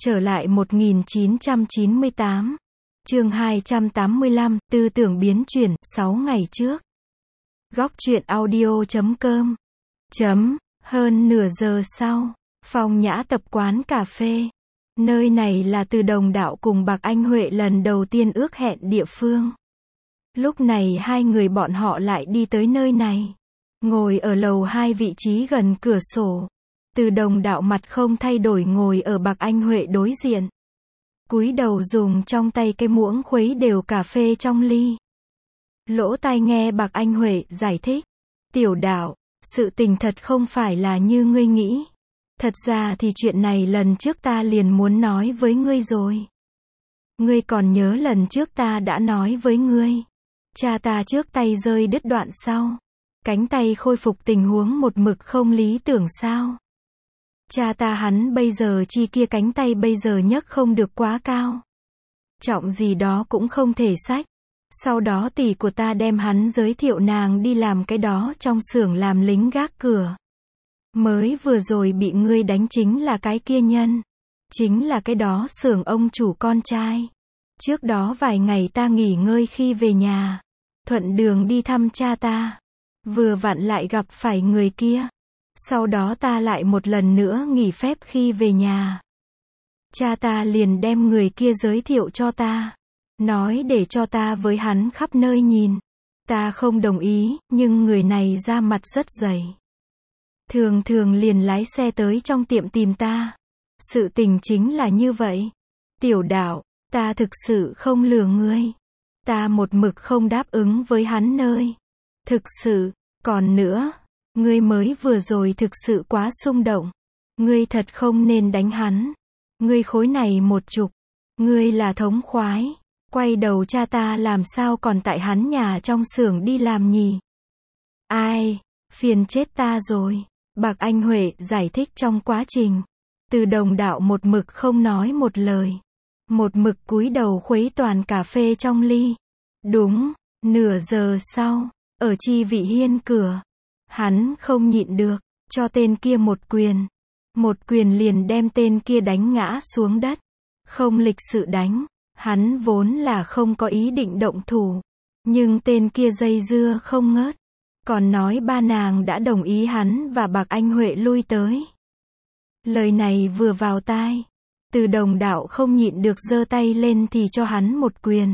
Trở lại 1998. Chương 285, tư tưởng biến chuyển, 6 ngày trước. Góc truyện audio.com. Hơn nửa giờ sau, Phong Nhã tập quán cà phê. Nơi này là Từ Đồng Đạo cùng Bạc Anh Huệ lần đầu tiên ước hẹn địa phương. Lúc này hai người bọn họ lại đi tới nơi này. Ngồi ở lầu 2 vị trí gần cửa sổ. Từ Đồng Đạo mặt không thay đổi ngồi ở Bạc Anh Huệ đối diện. Cúi đầu dùng trong tay cái muỗng khuấy đều cà phê trong ly. Lỗ tai nghe Bạc Anh Huệ giải thích. Tiểu Đạo, sự tình thật không phải là như ngươi nghĩ. Thật ra thì chuyện này lần trước ta liền muốn nói với ngươi rồi. Ngươi còn nhớ lần trước ta đã nói với ngươi. Cha ta trước tay rơi đứt đoạn sau. Cánh tay khôi phục tình huống một mực không lý tưởng sao. Cha ta hắn bây giờ chi kia cánh tay bây giờ nhấc không được quá cao. Trọng gì đó cũng không thể xách. Sau đó tỷ của ta đem hắn giới thiệu nàng đi làm cái đó trong xưởng làm lính gác cửa. Mới vừa rồi bị ngươi đánh chính là cái kia nhân. Chính là cái đó xưởng ông chủ con trai. Trước đó vài ngày ta nghỉ ngơi khi về nhà. Thuận đường đi thăm cha ta. Vừa vặn lại gặp phải người kia. Sau đó ta lại một lần nữa nghỉ phép khi về nhà. Cha ta liền đem người kia giới thiệu cho ta. Nói để cho ta với hắn khắp nơi nhìn. Ta không đồng ý, nhưng người này ra mặt rất dày. Thường thường liền lái xe tới trong tiệm tìm ta. Sự tình chính là như vậy. Tiểu Đạo, ta thực sự không lừa ngươi. Ta một mực không đáp ứng với hắn nơi. Thực sự, còn nữa, ngươi mới vừa rồi thực sự quá xung động. Ngươi thật không nên đánh hắn. Ngươi khối này một chục. Ngươi là thống khoái. Quay đầu cha ta làm sao còn tại hắn nhà trong xưởng đi làm nhỉ? Ai, phiền chết ta rồi. Bạc Anh Huệ giải thích trong quá trình. Từ Đồng Đạo một mực không nói một lời. Một mực cúi đầu khuấy toàn cà phê trong ly. Đúng, nửa giờ sau, ở Chi Vị Hiên cửa. Hắn không nhịn được, cho tên kia một quyền. Một quyền liền đem tên kia đánh ngã xuống đất. Không lịch sự đánh. Hắn vốn là không có ý định động thủ. Nhưng tên kia dây dưa không ngớt. Còn nói ba nàng đã đồng ý hắn và Bạc Anh Huệ lui tới. Lời này vừa vào tai. Từ Đồng Đạo không nhịn được giơ tay lên thì cho hắn một quyền.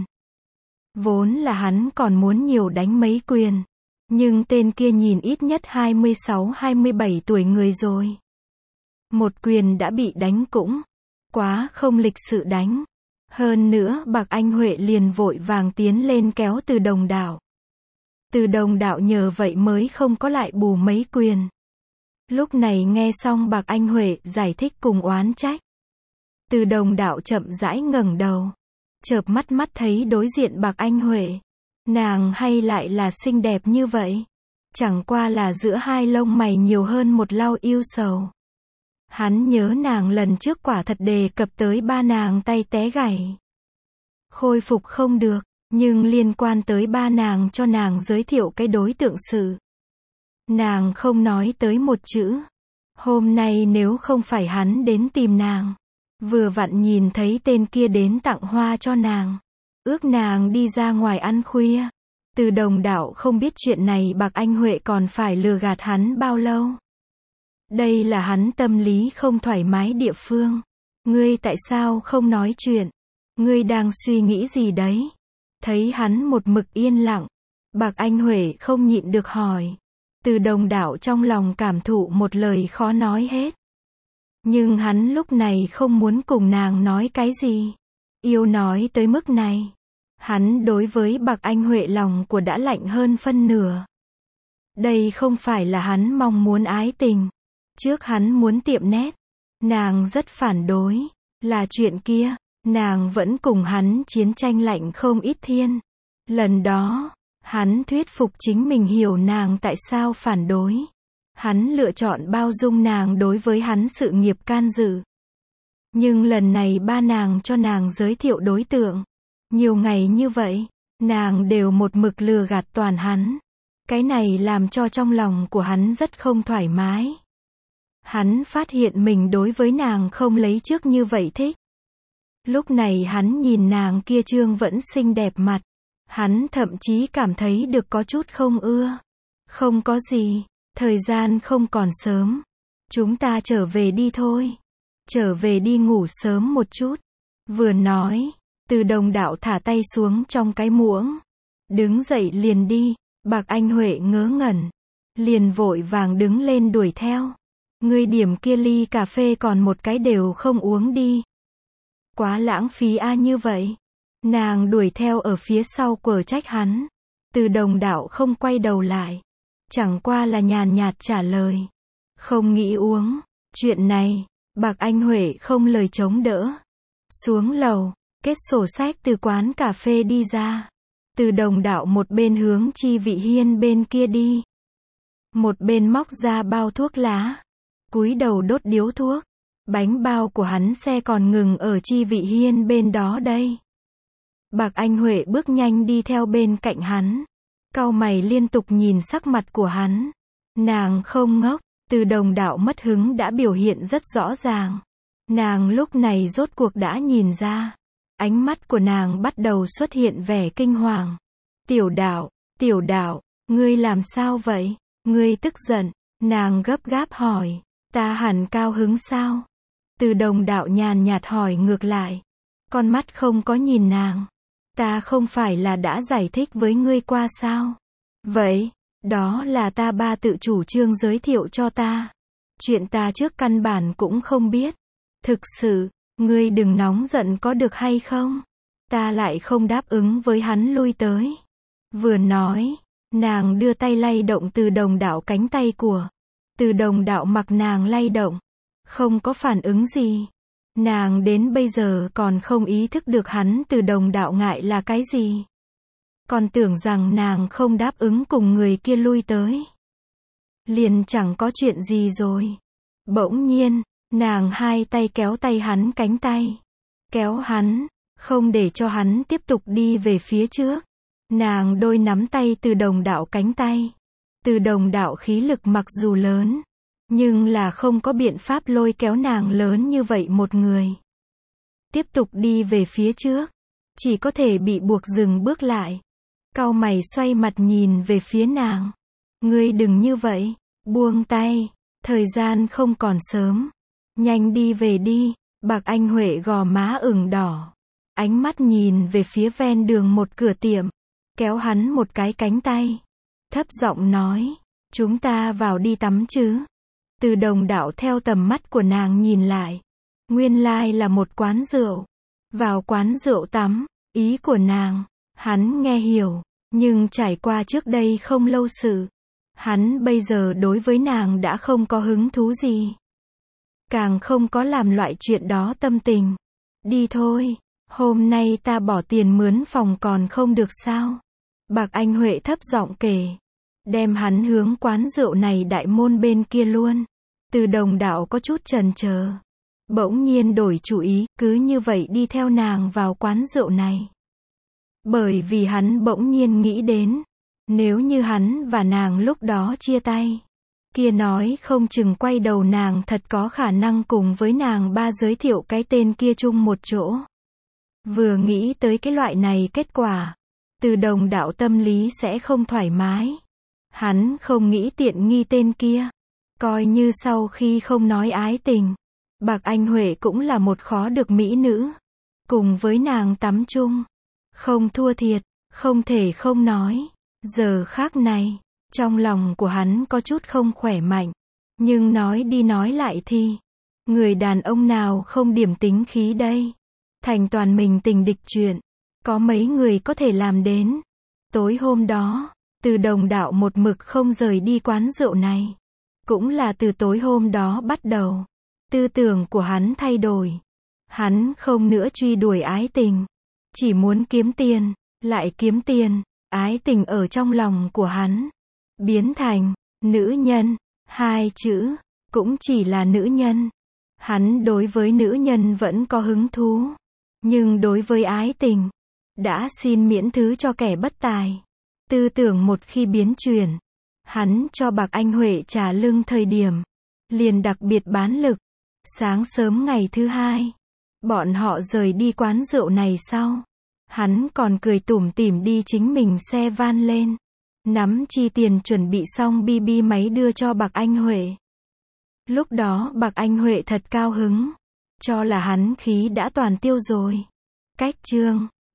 Vốn là hắn còn muốn nhiều đánh mấy quyền. Nhưng tên kia nhìn ít nhất 26-27 tuổi người rồi. Một quyền đã bị đánh cũng quá không lịch sự đánh. Hơn nữa Bạc Anh Huệ liền vội vàng tiến lên kéo Từ Đồng Đạo. Từ Đồng Đạo nhờ vậy mới không có lại bù mấy quyền. Lúc này nghe xong Bạc Anh Huệ giải thích cùng oán trách. Từ Đồng Đạo chậm rãi ngẩng đầu. Chợp mắt thấy đối diện Bạc Anh Huệ. Nàng hay lại là xinh đẹp như vậy. Chẳng qua là giữa hai lông mày nhiều hơn một lau yêu sầu. Hắn nhớ nàng lần trước quả thật đề cập tới ba nàng tay té gãy. Khôi phục không được, nhưng liên quan tới ba nàng cho nàng giới thiệu cái đối tượng sự. Nàng không nói tới một chữ. Hôm nay nếu không phải hắn đến tìm nàng. Vừa vặn nhìn thấy tên kia đến tặng hoa cho nàng. Ước nàng đi ra ngoài ăn khuya. Từ Đồng Đạo không biết chuyện này Bạc Anh Huệ còn phải lừa gạt hắn bao lâu. Đây là hắn tâm lý không thoải mái địa phương. Ngươi tại sao không nói chuyện? Ngươi đang suy nghĩ gì đấy? Thấy hắn một mực yên lặng. Bạc Anh Huệ không nhịn được hỏi. Từ Đồng Đạo trong lòng cảm thụ một lời khó nói hết. Nhưng hắn lúc này không muốn cùng nàng nói cái gì. Yêu nói tới mức này. Hắn đối với Bạc Anh Huệ lòng của đã lạnh hơn phân nửa. Đây không phải là hắn mong muốn ái tình. Trước hắn muốn tiệm nét. Nàng rất phản đối. Là chuyện kia. Nàng vẫn cùng hắn chiến tranh lạnh không ít thiên. Lần đó, hắn thuyết phục chính mình hiểu nàng tại sao phản đối. Hắn lựa chọn bao dung nàng đối với hắn sự nghiệp can dự. Nhưng lần này ba nàng cho nàng giới thiệu đối tượng. Nhiều ngày như vậy, nàng đều một mực lừa gạt toàn hắn. Cái này làm cho trong lòng của hắn rất không thoải mái. Hắn phát hiện mình đối với nàng không lấy trước như vậy thích. Lúc này hắn nhìn nàng kia trương vẫn xinh đẹp mặt. Hắn thậm chí cảm thấy được có chút không ưa. Không có gì, thời gian không còn sớm. Chúng ta trở về đi thôi. Trở về đi ngủ sớm một chút. Vừa nói, Từ Đồng Đạo thả tay xuống trong cái muỗng. Đứng dậy liền đi. Bạc Anh Huệ ngớ ngẩn. Liền vội vàng đứng lên đuổi theo. Ngươi điểm kia ly cà phê còn một cái đều không uống đi. Quá lãng phí a như vậy. Nàng đuổi theo ở phía sau quở trách hắn. Từ Đồng Đạo không quay đầu lại. Chẳng qua là nhàn nhạt trả lời. Không nghĩ uống. Chuyện này, Bạc Anh Huệ không lời chống đỡ. Xuống lầu, kết sổ sách từ quán cà phê đi ra. Từ Đồng Đạo một bên hướng Chi Vị Hiên bên kia đi. Một bên móc ra bao thuốc lá. Cúi đầu đốt điếu thuốc. Bánh bao của hắn xe còn ngừng ở Chi Vị Hiên bên đó đây. Bạc Anh Huệ bước nhanh đi theo bên cạnh hắn. Cau mày liên tục nhìn sắc mặt của hắn. Nàng không ngốc. Từ Đồng Đạo mất hứng đã biểu hiện rất rõ ràng. Nàng lúc này rốt cuộc đã nhìn ra. Ánh mắt của nàng bắt đầu xuất hiện vẻ kinh hoàng. Tiểu Đạo, ngươi làm sao vậy? Ngươi tức giận. Nàng gấp gáp hỏi. Ta hẳn cao hứng sao? Từ Đồng Đạo nhàn nhạt hỏi ngược lại. Con mắt không có nhìn nàng. Ta không phải là đã giải thích với ngươi qua sao? Vậy, đó là ta ba tự chủ trương giới thiệu cho ta. Chuyện ta trước căn bản cũng không biết. Thực sự, ngươi đừng nóng giận có được hay không? Ta lại không đáp ứng với hắn lui tới. Vừa nói, nàng đưa tay lay động Từ Đồng Đạo cánh tay của. Từ Đồng Đạo mặc nàng lay động. Không có phản ứng gì. Nàng đến bây giờ còn không ý thức được hắn Từ Đồng Đạo ngại là cái gì. Còn tưởng rằng nàng không đáp ứng cùng người kia lui tới. Liền chẳng có chuyện gì rồi. Bỗng nhiên, nàng hai tay kéo tay hắn cánh tay. Kéo hắn, không để cho hắn tiếp tục đi về phía trước. Nàng đôi nắm tay Từ Đồng Đạo cánh tay. Từ Đồng Đạo khí lực mặc dù lớn, nhưng là không có biện pháp lôi kéo nàng lớn như vậy một người. Tiếp tục đi về phía trước, chỉ có thể bị buộc dừng bước lại. Cau mày xoay mặt nhìn về phía nàng. Ngươi đừng như vậy, buông tay, thời gian không còn sớm. Nhanh đi về đi. Bạc Anh Huệ gò má ửng đỏ. Ánh mắt nhìn về phía ven đường một cửa tiệm. Kéo hắn một cái cánh tay. Thấp giọng nói. Chúng ta vào đi tắm chứ. Từ Đồng Đạo theo tầm mắt của nàng nhìn lại. Nguyên lai là một quán rượu. Vào quán rượu tắm. Ý của nàng, hắn nghe hiểu. Nhưng trải qua trước đây không lâu sự. Hắn bây giờ đối với nàng đã không có hứng thú gì. Càng không có làm loại chuyện đó tâm tình. Đi thôi, hôm nay ta bỏ tiền mướn phòng còn không được sao? Bạc Anh Huệ thấp giọng kể. Đem hắn hướng quán rượu này đại môn bên kia luôn. Từ Đồng Đạo có chút chần chờ. Bỗng nhiên đổi chủ ý, cứ như vậy đi theo nàng vào quán rượu này. Bởi vì hắn bỗng nhiên nghĩ đến. Nếu như hắn và nàng lúc đó chia tay. Kia nói không chừng quay đầu nàng thật có khả năng cùng với nàng ba giới thiệu cái tên kia chung một chỗ. Vừa nghĩ tới cái loại này kết quả. Từ Đồng Đạo tâm lý sẽ không thoải mái. Hắn không nghĩ tiện nghi tên kia. Coi như sau khi không nói ái tình. Bạc Anh Huệ cũng là một khó được mỹ nữ. Cùng với nàng tắm chung. Không thua thiệt, không thể không nói. Giờ khác này, trong lòng của hắn có chút không khỏe mạnh. Nhưng nói đi nói lại thì, người đàn ông nào không điểm tính khí đây? Thành toàn mình tình địch chuyện. Có mấy người có thể làm đến. Tối hôm đó, Từ Đồng Đạo một mực không rời đi quán rượu này. Cũng là từ tối hôm đó bắt đầu. Tư tưởng của hắn thay đổi. Hắn không nữa truy đuổi ái tình. Chỉ muốn kiếm tiền, lại kiếm tiền. Ái tình ở trong lòng của hắn. Biến thành, nữ nhân. Hai chữ, cũng chỉ là nữ nhân. Hắn đối với nữ nhân vẫn có hứng thú. Nhưng đối với ái tình, đã xin miễn thứ cho kẻ bất tài. Tư tưởng một khi biến chuyển. Hắn cho Bạc Anh Huệ trả lưng thời điểm. liền đặc biệt bán lực. Sáng sớm ngày thứ hai, bọn họ rời đi quán rượu này sau, hắn còn cười tủm tỉm đi chính mình xe van lên, nắm chi tiền chuẩn bị xong BB máy đưa cho Bạc Anh Huệ. Lúc đó Bạc Anh Huệ thật cao hứng, cho là hắn khí đã toàn tiêu rồi. Cách chương